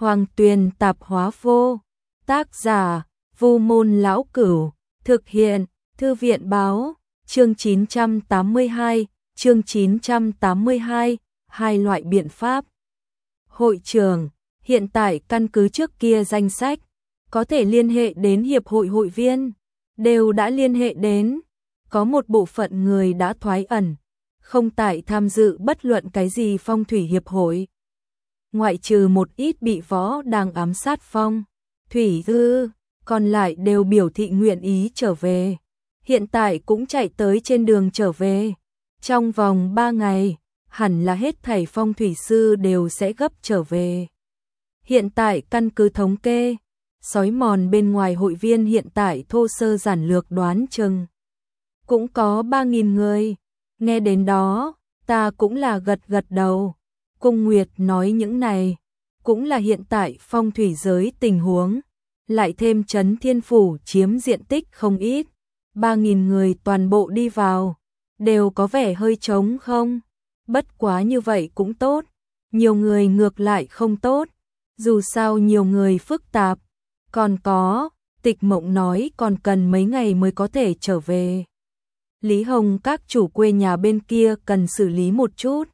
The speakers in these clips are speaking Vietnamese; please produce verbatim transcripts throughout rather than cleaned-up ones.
Hoàng Tuyền Tạp Hóa Vô, tác giả Vu Môn Lão Cửu, thực hiện Thư viện Báo, chương chín trăm tám mươi hai, chương chín trăm tám mươi hai, hai loại biện pháp. Hội trưởng, hiện tại căn cứ trước kia danh sách, có thể liên hệ đến hiệp hội hội viên, đều đã liên hệ đến, có một bộ phận người đã thoái ẩn, không tại tham dự bất luận cái gì phong thủy hiệp hội. Ngoại trừ một ít bị võ đang ám sát phong thủy ư, còn lại đều biểu thị nguyện ý trở về. Hiện tại cũng chạy tới trên đường trở về. Trong vòng ba ngày, hẳn là hết thảy phong thủy sư đều sẽ gấp trở về. Hiện tại căn cứ thống kê, sói mòn bên ngoài hội viên hiện tại thô sơ giản lược đoán chừng cũng có ba nghìn người. Nghe đến đó, ta cũng là gật gật đầu. Cung Nguyệt nói những này, cũng là hiện tại phong thủy giới tình huống, lại thêm Trấn Thiên Phủ chiếm diện tích không ít, ba nghìn người toàn bộ đi vào, đều có vẻ hơi trống không? Bất quá như vậy cũng tốt, nhiều người ngược lại không tốt, dù sao nhiều người phức tạp, còn có, Tịch Mộng nói còn cần mấy ngày mới có thể trở về. Lý Hồng các chủ quê nhà bên kia cần xử lý một chút,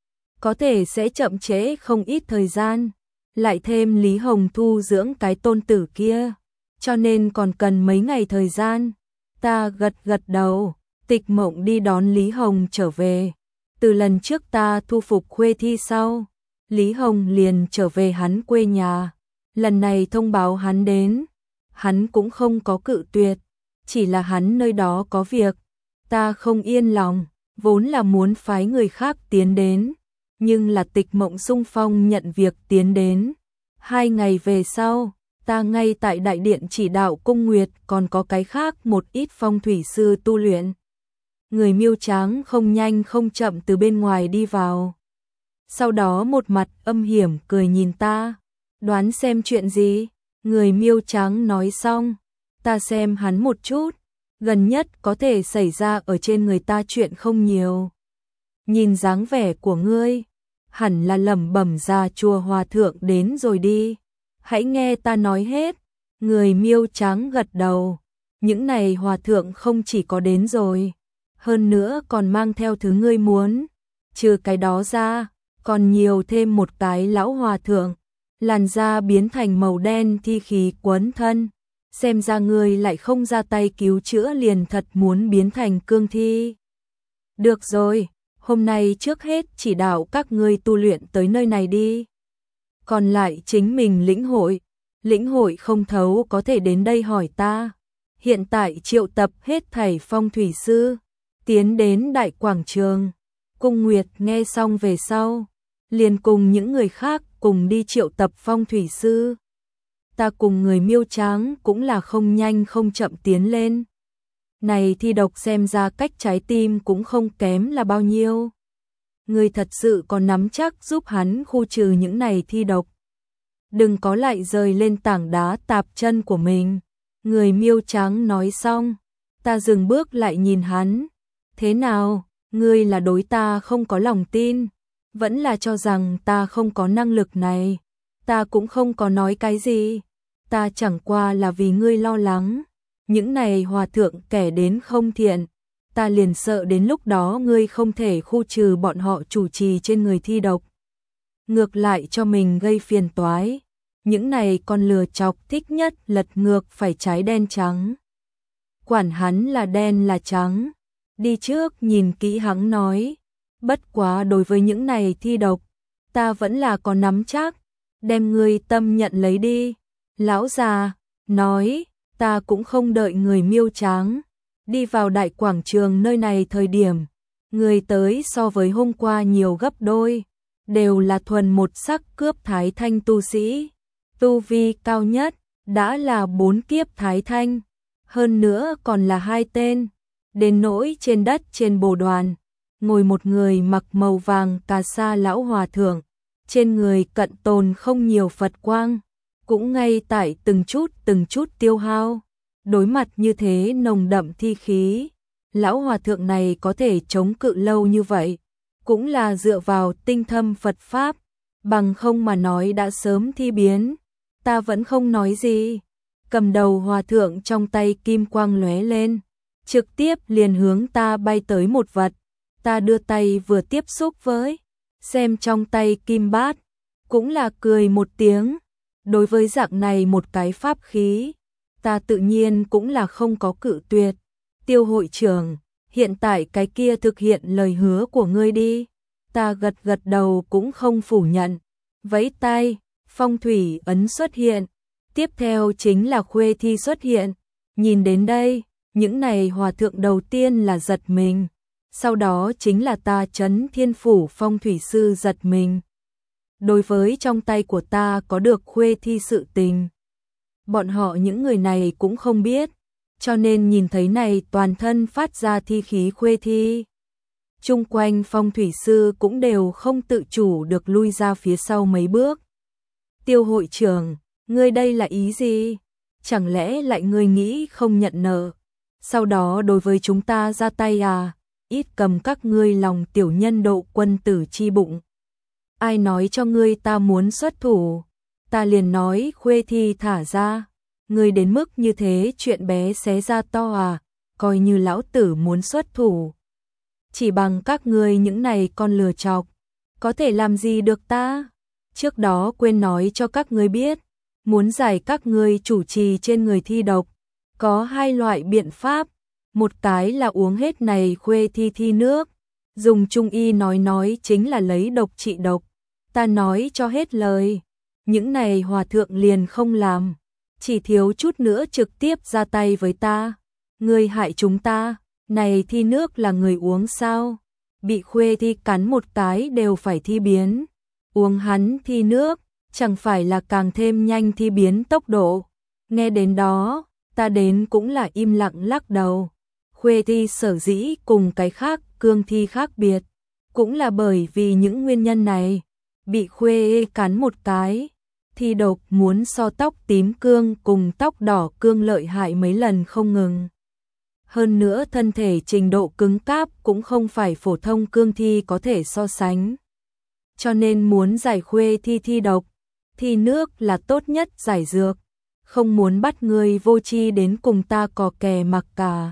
có thể sẽ chậm trễ không ít thời gian, lại thêm Lý Hồng thu dưỡng cái tôn tử kia, cho nên còn cần mấy ngày thời gian. Ta gật gật đầu, Tịch Mộng đi đón Lý Hồng trở về. Từ lần trước ta thu phục Khuê Thi sau, Lý Hồng liền trở về hắn quê nhà. Lần này thông báo hắn đến, hắn cũng không có cự tuyệt, chỉ là hắn nơi đó có việc, ta không yên lòng, vốn là muốn phái người khác tiến đến, nhưng là Tịch Mộng xung phong nhận việc tiến đến. Hai ngày về sau, ta ngay tại đại điện chỉ đạo Cung Nguyệt còn có cái khác một ít phong thủy sư tu luyện. Người Miêu Tráng không nhanh không chậm từ bên ngoài đi vào. Sau đó một mặt âm hiểm cười nhìn ta, đoán xem chuyện gì? Người Miêu Tráng nói xong, ta xem hắn một chút, gần nhất có thể xảy ra ở trên người ta chuyện không nhiều. Nhìn dáng vẻ của ngươi, hẳn là lẩm bẩm ra chùa hòa thượng đến rồi đi. Hãy nghe ta nói hết. Người Miêu Tráng gật đầu. Những này hòa thượng không chỉ có đến rồi, hơn nữa còn mang theo thứ ngươi muốn. Trừ cái đó ra, còn nhiều thêm một cái lão hòa thượng, làn da biến thành màu đen thi khí quấn thân. Xem ra ngươi lại không ra tay cứu chữa liền thật muốn biến thành cương thi. Được rồi, hôm nay trước hết chỉ đạo các ngươi tu luyện tới nơi này đi. Còn lại chính mình lĩnh hội, lĩnh hội không thấu có thể đến đây hỏi ta. Hiện tại triệu tập hết thảy phong thủy sư, tiến đến đại quảng trường. Cung Nguyệt nghe xong về sau, liền cùng những người khác cùng đi triệu tập phong thủy sư. Ta cùng người Miêu Tráng cũng là không nhanh không chậm tiến lên. Này thi độc xem ra cách trái tim cũng không kém là bao nhiêu. Người thật sự có nắm chắc giúp hắn khu trừ những này thi độc. Đừng có lại rời lên tảng đá tạp chân của mình. Người Miêu Tráng nói xong, ta dừng bước lại nhìn hắn. Thế nào, ngươi là đối ta không có lòng tin, vẫn là cho rằng ta không có năng lực này. Ta cũng không có nói cái gì, ta chẳng qua là vì ngươi lo lắng. Những này hòa thượng kẻ đến không thiện, ta liền sợ đến lúc đó ngươi không thể khu trừ bọn họ chủ trì trên người thi độc, ngược lại cho mình gây phiền toái. Những này con lừa chọc thích nhất lật ngược phải trái đen trắng. Quản hắn là đen là trắng, đi trước nhìn kỹ hắn nói. Bất quá đối với những này thi độc, ta vẫn là có nắm chắc, đem ngươi tâm nhận lấy đi. Lão già nói, ta cũng không đợi người Miêu Tráng đi vào đại quảng trường nơi này thời điểm, người tới so với hôm qua nhiều gấp đôi, đều là thuần một sắc cướp thái thanh tu sĩ, tu vi cao nhất đã là bốn kiếp thái thanh, hơn nữa còn là hai tên. Đến nỗi trên đất trên bồ đoàn, ngồi một người mặc màu vàng cà sa lão hòa thượng, trên người cận tồn không nhiều Phật quang, cũng ngay tại từng chút từng chút tiêu hao. Đối mặt như thế nồng đậm thi khí, lão hòa thượng này có thể chống cự lâu như vậy, cũng là dựa vào tinh thâm Phật Pháp. bằng không mà nói đã sớm thi biến. Ta vẫn không nói gì. Cầm đầu hòa thượng trong tay kim quang lóe lên, trực tiếp liền hướng ta bay tới một vật. Ta đưa tay vừa tiếp xúc với, xem trong tay kim bát, cũng là cười một tiếng. Đối với dạng này một cái pháp khí, ta tự nhiên cũng là không có cự tuyệt. Tiêu hội trưởng, hiện tại cái kia thực hiện lời hứa của ngươi đi. Ta gật gật đầu cũng không phủ nhận. Vẫy tay, phong thủy ấn xuất hiện. Tiếp theo chính là khuê thi xuất hiện. Nhìn đến đây, những này hòa thượng đầu tiên là giật mình. Sau đó chính là ta Trấn Thiên Phủ phong thủy sư giật mình. Đối với trong tay của ta có được khuê thi sự tình, bọn họ những người này cũng không biết, cho nên nhìn thấy này toàn thân phát ra thi khí khuê thi. Chung quanh phong thủy sư cũng đều không tự chủ được lui ra phía sau mấy bước. Tiêu hội trưởng, ngươi đây là ý gì? Chẳng lẽ lại ngươi nghĩ không nhận nợ? Sau đó đối với chúng ta ra tay à? Ít cầm các ngươi lòng tiểu nhân độ quân tử chi bụng. Ai nói cho ngươi ta muốn xuất thủ? Ta liền nói khuê thi thả ra. Ngươi đến mức như thế chuyện bé xé ra to à? Coi như lão tử muốn xuất thủ. Chỉ bằng các ngươi những này con lừa chọc, có thể làm gì được ta? Trước đó quên nói cho các ngươi biết, muốn giải các ngươi chủ trì trên người thi độc, có hai loại biện pháp. Một cái là uống hết này khuê thi thi nước, dùng trung y nói nói chính là lấy độc trị độc. Ta nói cho hết lời, những này hòa thượng liền không làm, chỉ thiếu chút nữa trực tiếp ra tay với ta. Ngươi hại chúng ta, này thi nước là người uống sao? Bị khuê thi cắn một cái đều phải thi biến. Uống hắn thi nước, chẳng phải là càng thêm nhanh thi biến tốc độ. Nghe đến đó, ta đến cũng là im lặng lắc đầu. Khuê thi sở dĩ cùng cái khác cương thi khác biệt, cũng là bởi vì những nguyên nhân này. Bị khuê cắn một cái, thi độc muốn so tóc tím cương cùng tóc đỏ cương lợi hại mấy lần không ngừng. Hơn nữa thân thể trình độ cứng cáp cũng không phải phổ thông cương thi có thể so sánh. Cho nên muốn giải khuê thi thi độc, thi nước là tốt nhất giải dược. Không muốn bắt ngươi vô tri đến cùng ta cò kè mặc cả.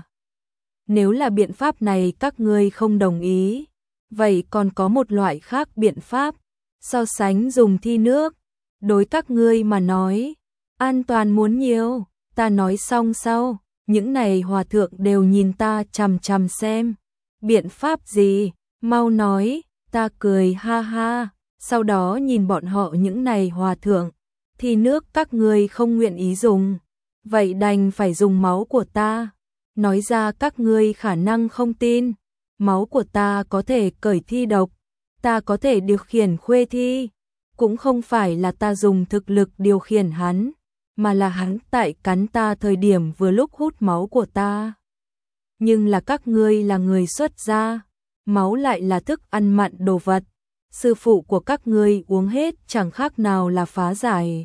Nếu là biện pháp này các ngươi không đồng ý, vậy còn có một loại khác biện pháp, so sánh dùng thi nước. Đối các ngươi mà nói, an toàn muốn nhiều. Ta nói xong sau, những này hòa thượng đều nhìn ta chằm chằm xem. Biện pháp gì? Mau nói. Ta cười ha ha, sau đó nhìn bọn họ những này hòa thượng. Thi nước các ngươi không nguyện ý dùng, vậy đành phải dùng máu của ta. Nói ra các ngươi khả năng không tin, máu của ta có thể cởi thi độc, ta có thể điều khiển khuê thi. Cũng không phải là ta dùng thực lực điều khiển hắn, mà là hắn tại cắn ta thời điểm vừa lúc hút máu của ta. Nhưng là các ngươi là người xuất gia, máu lại là thức ăn mặn đồ vật. Sư phụ của các ngươi uống hết chẳng khác nào là phá giải.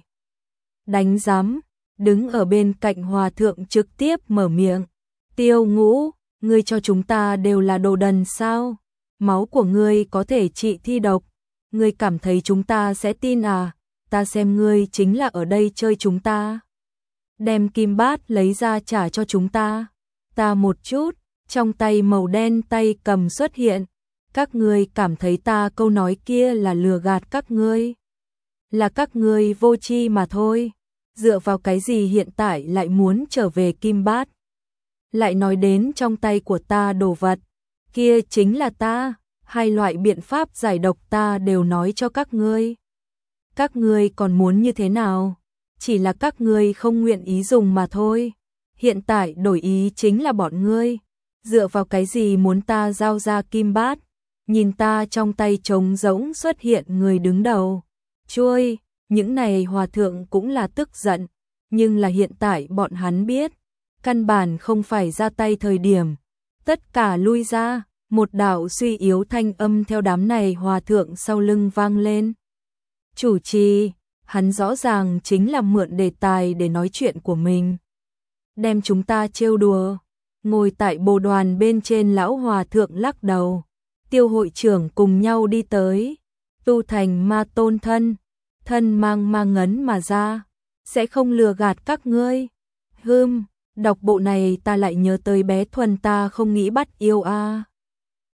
Đánh giám, đứng ở bên cạnh hòa thượng trực tiếp mở miệng. Tiêu Ngũ, ngươi cho chúng ta đều là đồ đần sao? Máu của ngươi có thể trị thi độc, ngươi cảm thấy chúng ta sẽ tin à? Ta xem ngươi chính là ở đây chơi chúng ta. Đem kim bát lấy ra trả cho chúng ta. Ta một chút, trong tay màu đen tay cầm xuất hiện. Các ngươi cảm thấy ta câu nói kia là lừa gạt các ngươi? Là các ngươi vô tri mà thôi. Dựa vào cái gì hiện tại lại muốn trở về kim bát? Lại nói đến trong tay của ta đồ vật, kia chính là ta, hai loại biện pháp giải độc ta đều nói cho các ngươi. Các ngươi còn muốn như thế nào? Chỉ là các ngươi không nguyện ý dùng mà thôi. Hiện tại đổi ý chính là bọn ngươi. Dựa vào cái gì muốn ta giao ra kim bát? Nhìn ta trong tay trống rỗng xuất hiện người đứng đầu. Chuôi, những này hòa thượng cũng là tức giận, nhưng là hiện tại bọn hắn biết, căn bản không phải ra tay thời điểm. Tất cả lui ra, một đạo suy yếu thanh âm theo đám này hòa thượng sau lưng vang lên. Chủ trì, hắn rõ ràng chính là mượn đề tài để nói chuyện của mình. Đem chúng ta trêu đùa. Ngồi tại bồ đoàn bên trên lão hòa thượng lắc đầu. Tiêu hội trưởng cùng nhau đi tới. tu thành ma tôn thân, thân mang ma ngấn mà ra, sẽ không lừa gạt các ngươi. Hừm, đọc bộ này ta lại nhớ tới bé Thuần ta không nghĩ bắt yêu a. À.